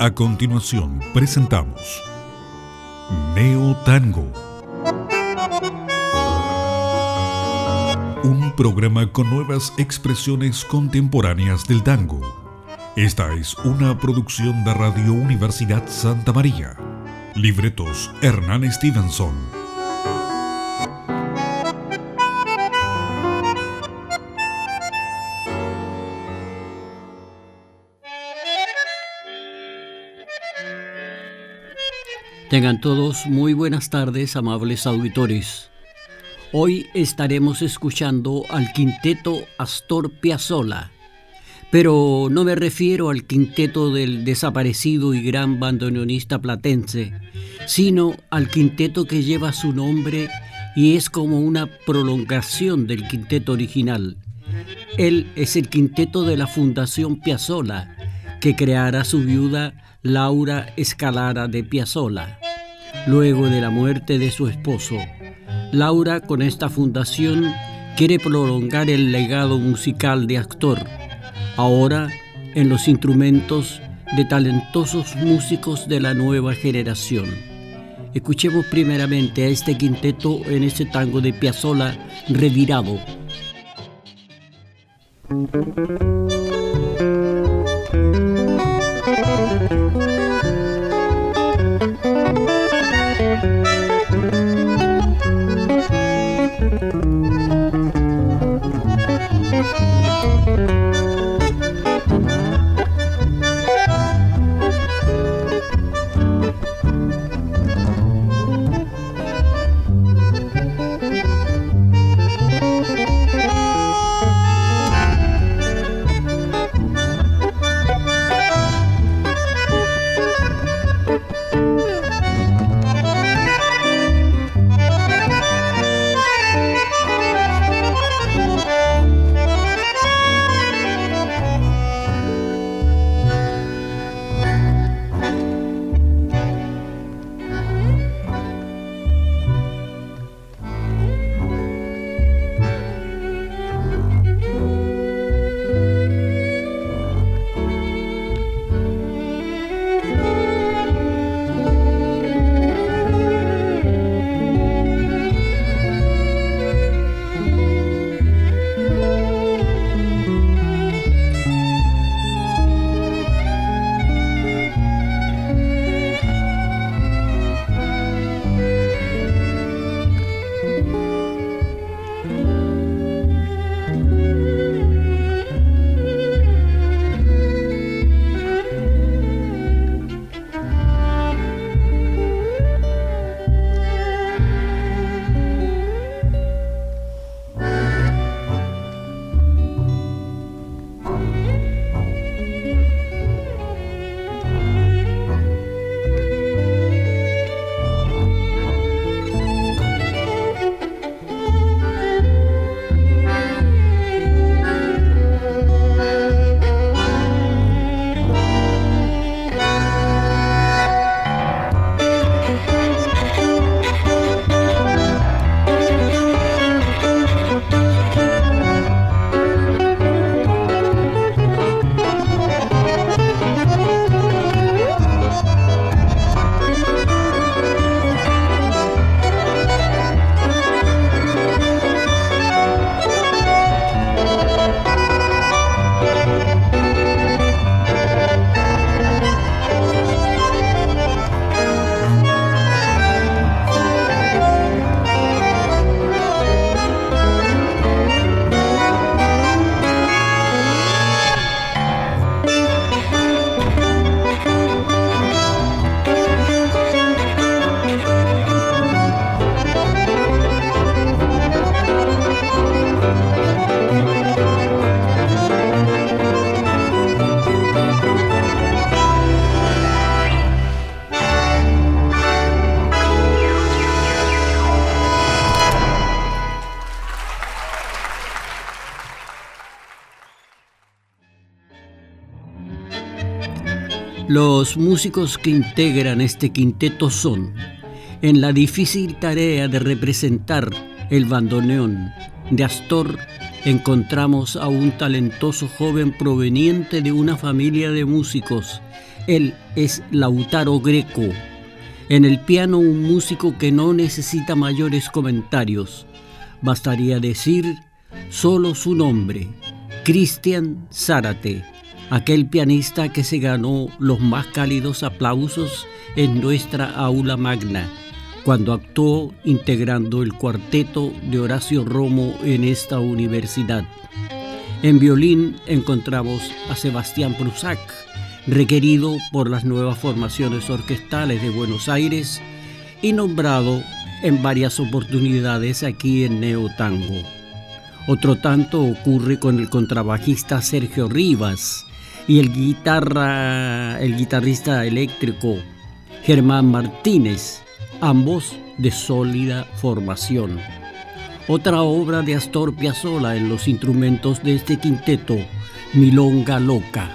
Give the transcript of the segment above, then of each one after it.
A continuación presentamos Neo Tango, un programa con nuevas expresiones contemporáneas del tango. Esta es una producción de Radio Universidad Santa María. Libretos Hernán Stevenson. Tengan todos muy buenas tardes, amables auditores. Hoy estaremos escuchando al quinteto Astor Piazzolla, pero no me refiero al quinteto del desaparecido y gran bandoneonista platense, sino al quinteto que lleva su nombre y es como una prolongación del quinteto original. Él es el quinteto de la Fundación Piazzolla, que creará su viuda Laura Escalara de Piazzolla, luego de la muerte de su esposo. Laura, con esta fundación, quiere prolongar el legado musical de Astor, ahora en los instrumentos de talentosos músicos de la nueva generación. Escuchemos primeramente a este quinteto en ese tango de Piazzolla, Revirado. Los músicos que integran este quinteto son, en la difícil tarea de representar el bandoneón de Astor, encontramos a un talentoso joven proveniente de una familia de músicos Él es Lautaro Greco. En el piano, un músico que no necesita mayores comentarios. Bastaría decir solo su nombre, Cristian Zárate, aquel pianista que se ganó los más cálidos aplausos en nuestra aula magna, cuando actuó integrando el cuarteto de Horacio Romo en esta universidad. En violín encontramos a Sebastián Prusak, requerido por las nuevas formaciones orquestales de Buenos Aires y nombrado en varias oportunidades aquí en Neotango. Otro tanto ocurre con el contrabajista Sergio Rivas y el guitarrista eléctrico Germán Martínez, ambos de sólida formación. Otra obra de Astor Piazzolla en los instrumentos de este quinteto, Milonga Loca.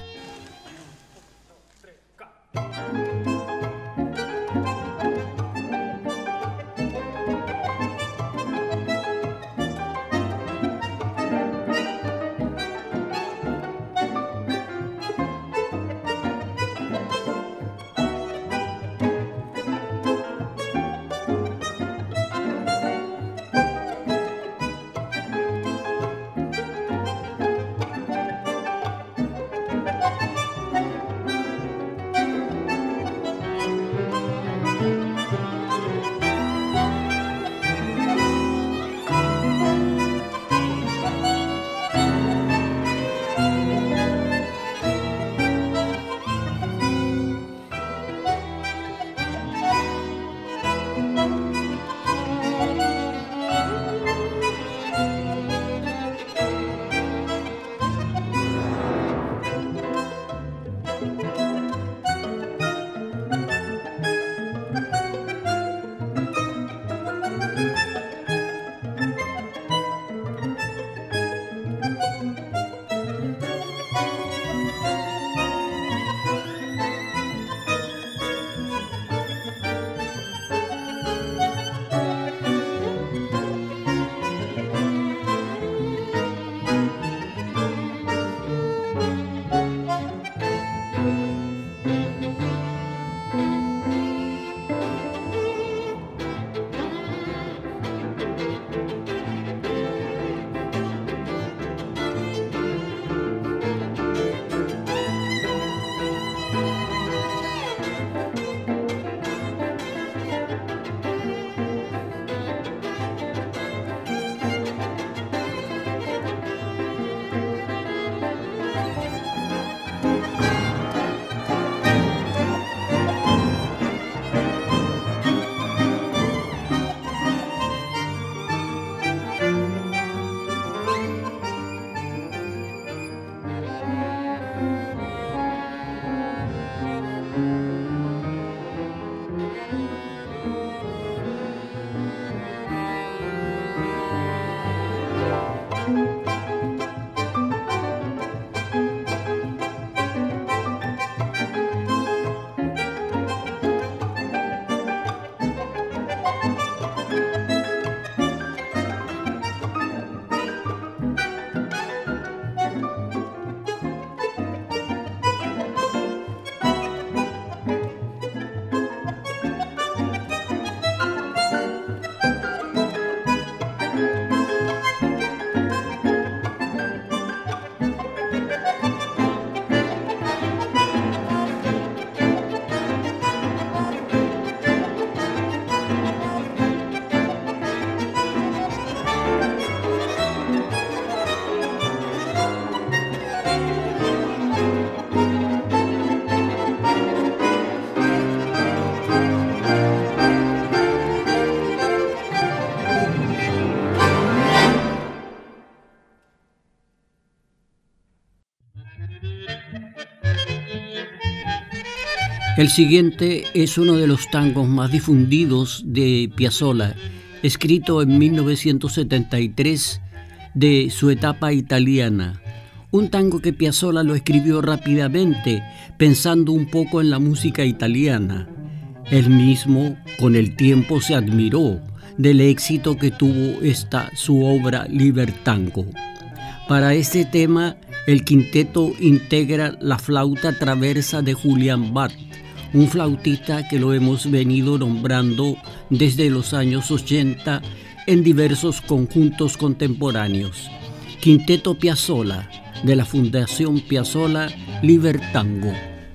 El siguiente es uno de los tangos más difundidos de Piazzolla, escrito en 1973 de su etapa italiana. Un tango que Piazzolla lo escribió rápidamente, pensando un poco en la música italiana. Él mismo, con el tiempo, se admiró del éxito que tuvo su obra Libertango. Para este tema El quinteto integra la flauta traversa de Julián Bart, un flautista que lo hemos venido nombrando desde los años 80 en diversos conjuntos contemporáneos. Quinteto Piazzolla, de la Fundación Piazzolla Libertango.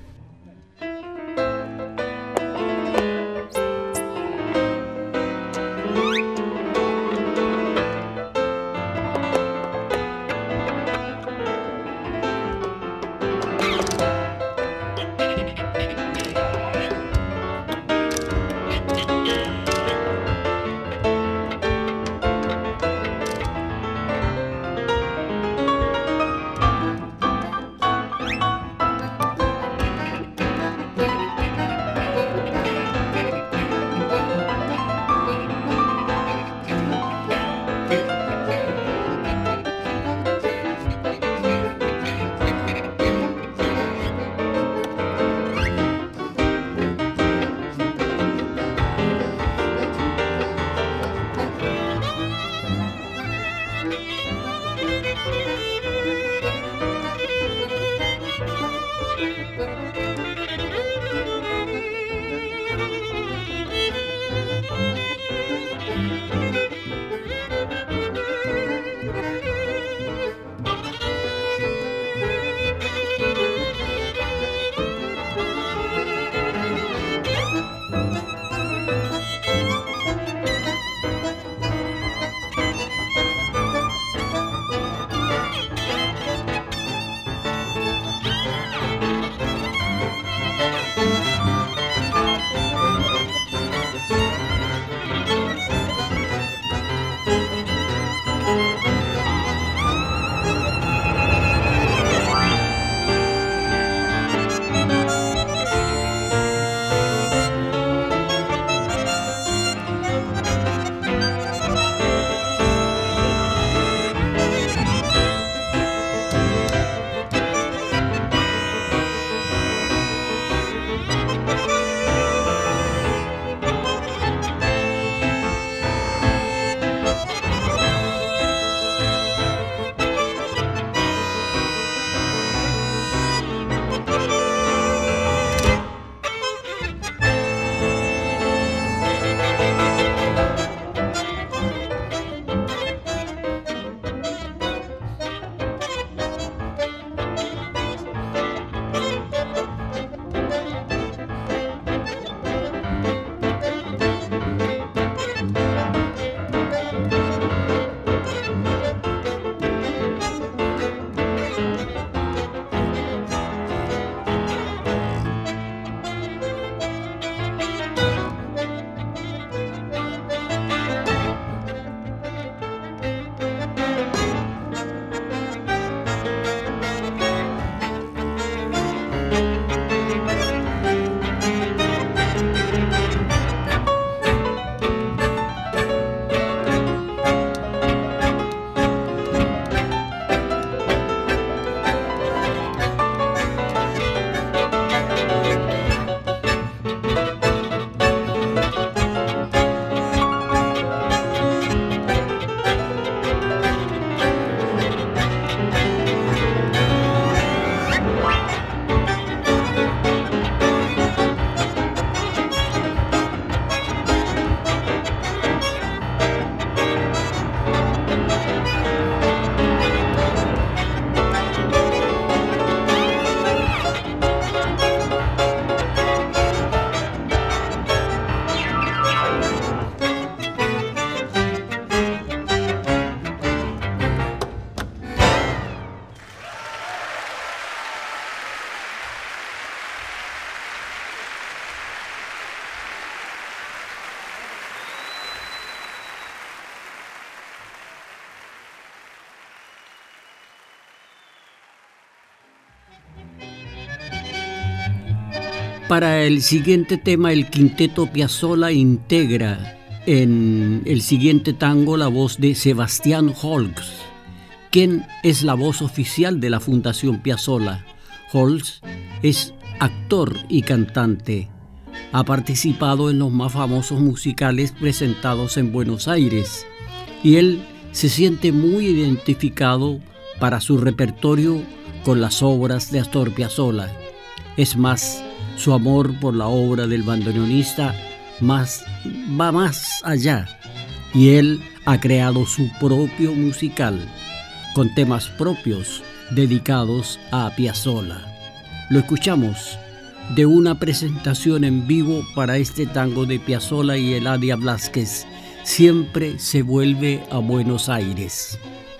Para el siguiente tema, el quinteto Piazzolla integra en el siguiente tango la voz de Sebastián Holz, quien es la voz oficial de la Fundación Piazzolla. Holz es actor y cantante. Ha participado en los más famosos musicales presentados en Buenos Aires y él se siente muy identificado para su repertorio con las obras de Astor Piazzolla. Es más, su amor por la obra del bandoneonista va más allá, y él ha creado su propio musical, con temas propios dedicados a Piazzolla. Lo escuchamos de una presentación en vivo para este tango de Piazzolla y Eladia Blázquez, Siempre se vuelve a Buenos Aires.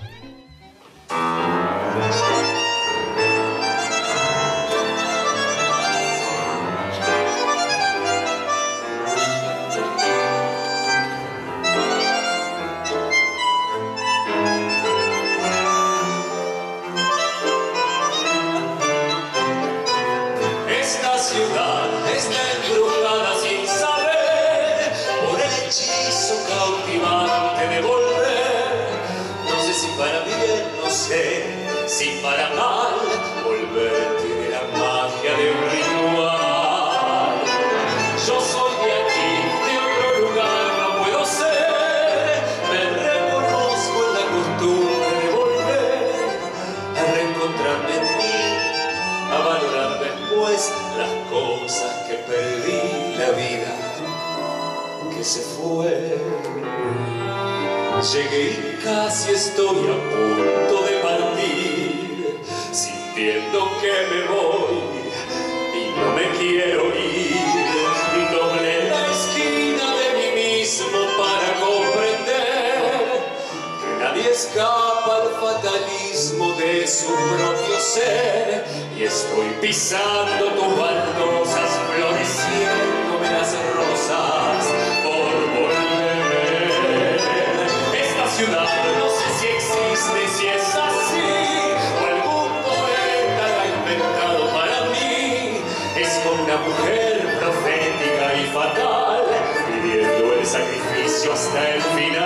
Llegué y casi estoy a punto de partir, sintiendo que me voy y no me quiero ir. Doblé la esquina de mí mismo para comprender que nadie escapa al fatalismo de su propio ser. Y estoy pisando tus baldosas, floreciéndome las rosas por volver. Esta ciudad no sé si existe, si es así, o algún poeta la ha inventado para mí. Es como una mujer profética y fatal, pidiendo el sacrificio hasta el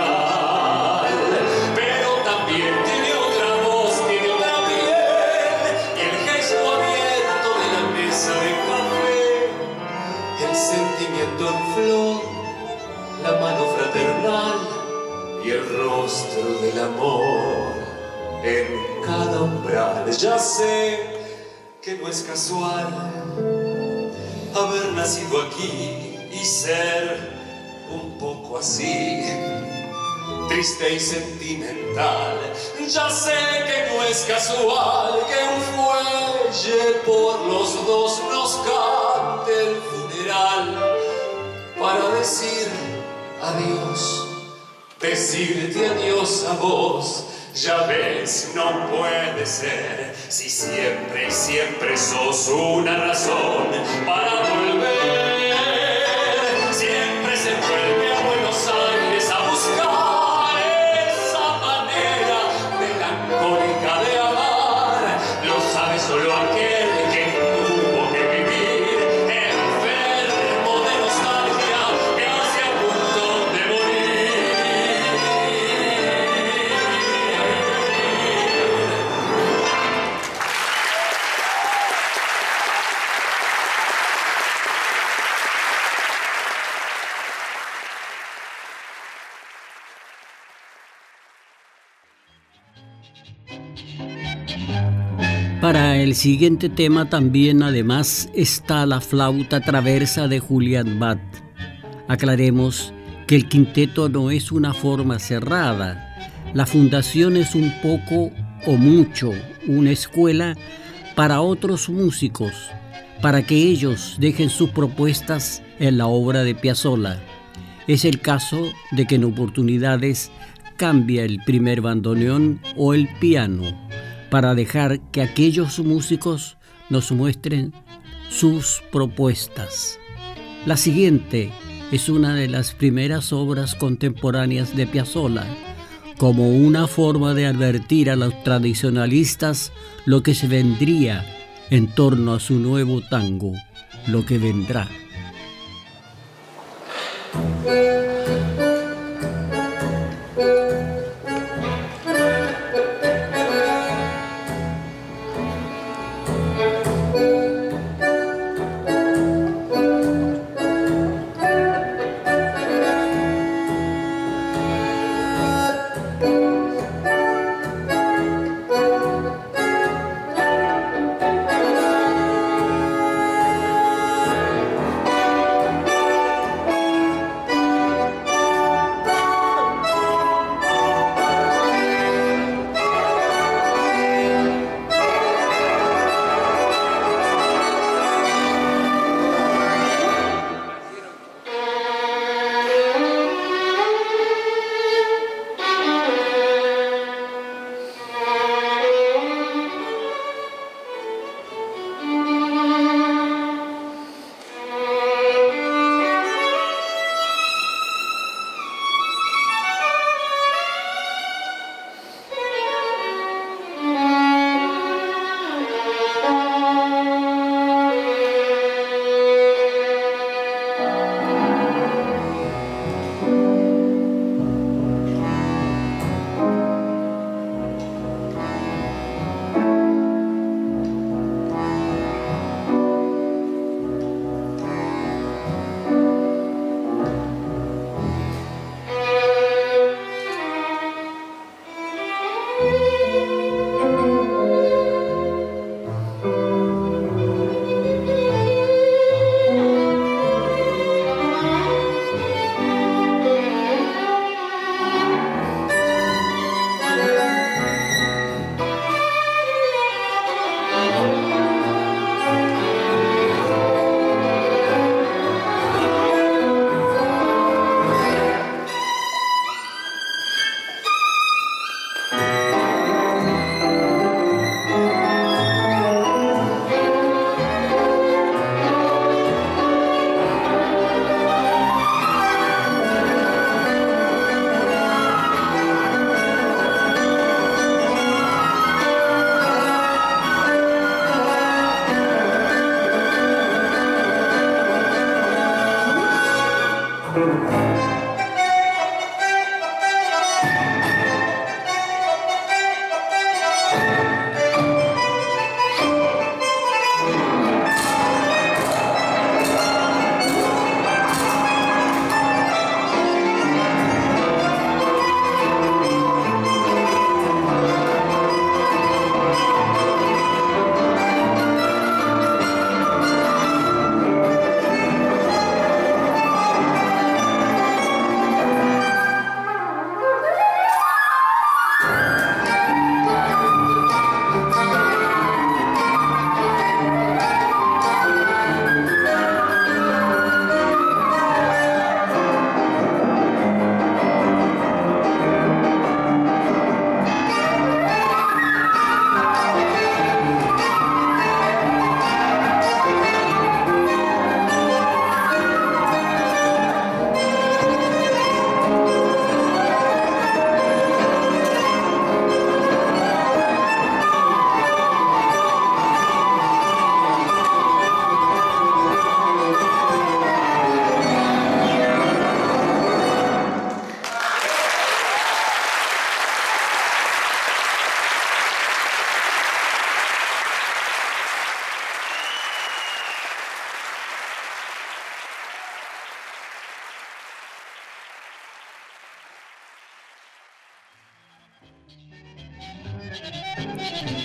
final. Pero también tiene otra voz, tiene otra piel, y el gesto abierto de la mesa de café, el sentimiento en flor, la mano fraternal y el rostro del amor en cada umbral. Ya sé que no es casual haber nacido aquí y ser un poco así, triste y sentimental. Ya sé que no es casual que un fuelle por los dos nos cante el funeral para decir adiós, decirte adiós a vos. Ya ves, no puede ser, si siempre, siempre sos una razón para volver. Siempre se vuelve a Buenos Aires a buscar esa manera melancólica de amar. Lo sabe solo aquel que tuvo que vivir enfermo de nostalgia, casi a punto de morir. Para el siguiente tema también además está la flauta traversa de Julián Bat. Aclaremos que el quinteto no es una forma cerrada. La fundación es un poco o mucho una escuela para otros músicos, para que ellos dejen sus propuestas en la obra de Piazzolla. Es el caso de que en oportunidades cambia el primer bandoneón o el piano, para dejar que aquellos músicos nos muestren sus propuestas. La siguiente es una de las primeras obras contemporáneas de Piazzolla, como una forma de advertir a los tradicionalistas lo que se vendría en torno a su nuevo tango, lo que vendrá.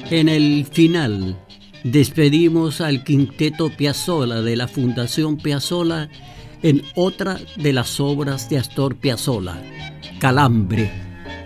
En el final, despedimos al Quinteto Piazzolla de la Fundación Piazzolla en otra de las obras de Astor Piazzolla, Calambre.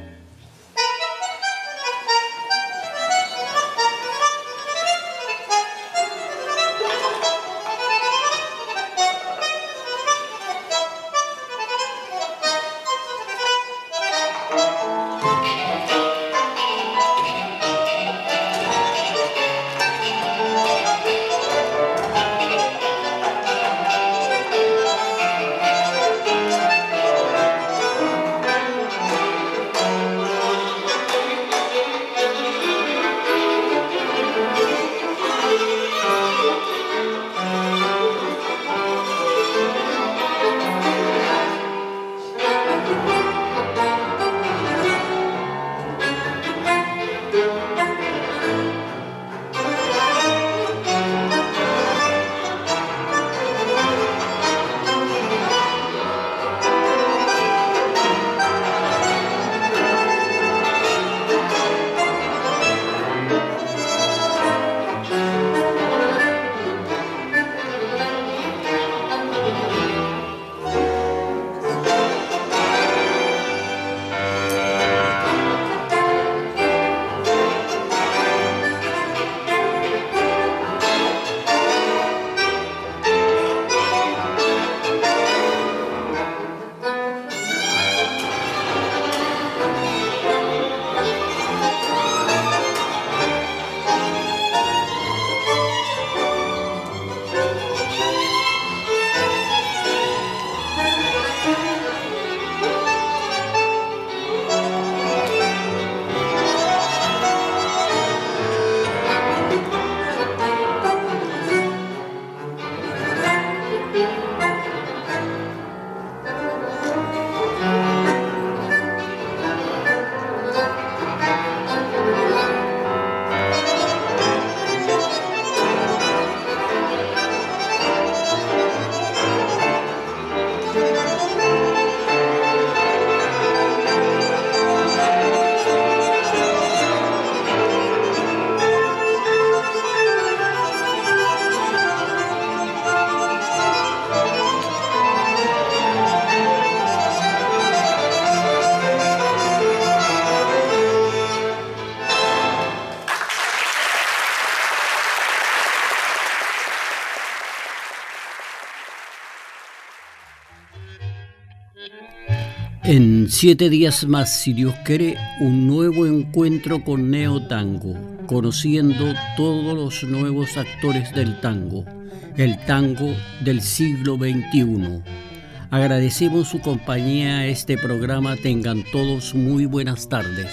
En 7 días más, si Dios quiere, un nuevo encuentro con Neo Tango, conociendo todos los nuevos actores del tango, el tango del siglo XXI. Agradecemos su compañía a este programa. Tengan todos muy buenas tardes.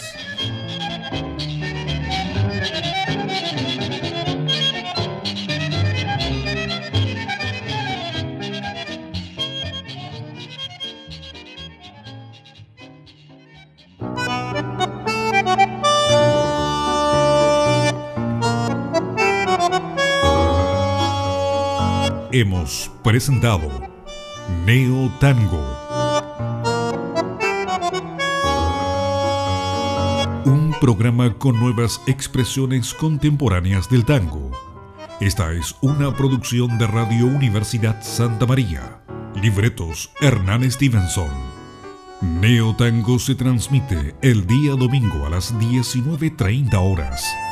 Hemos presentado Neo Tango, un programa con nuevas expresiones contemporáneas del tango. Esta es una producción de Radio Universidad Santa María. Libretos Hernán Stevenson. Neo Tango se transmite el día domingo a las 19:30 horas.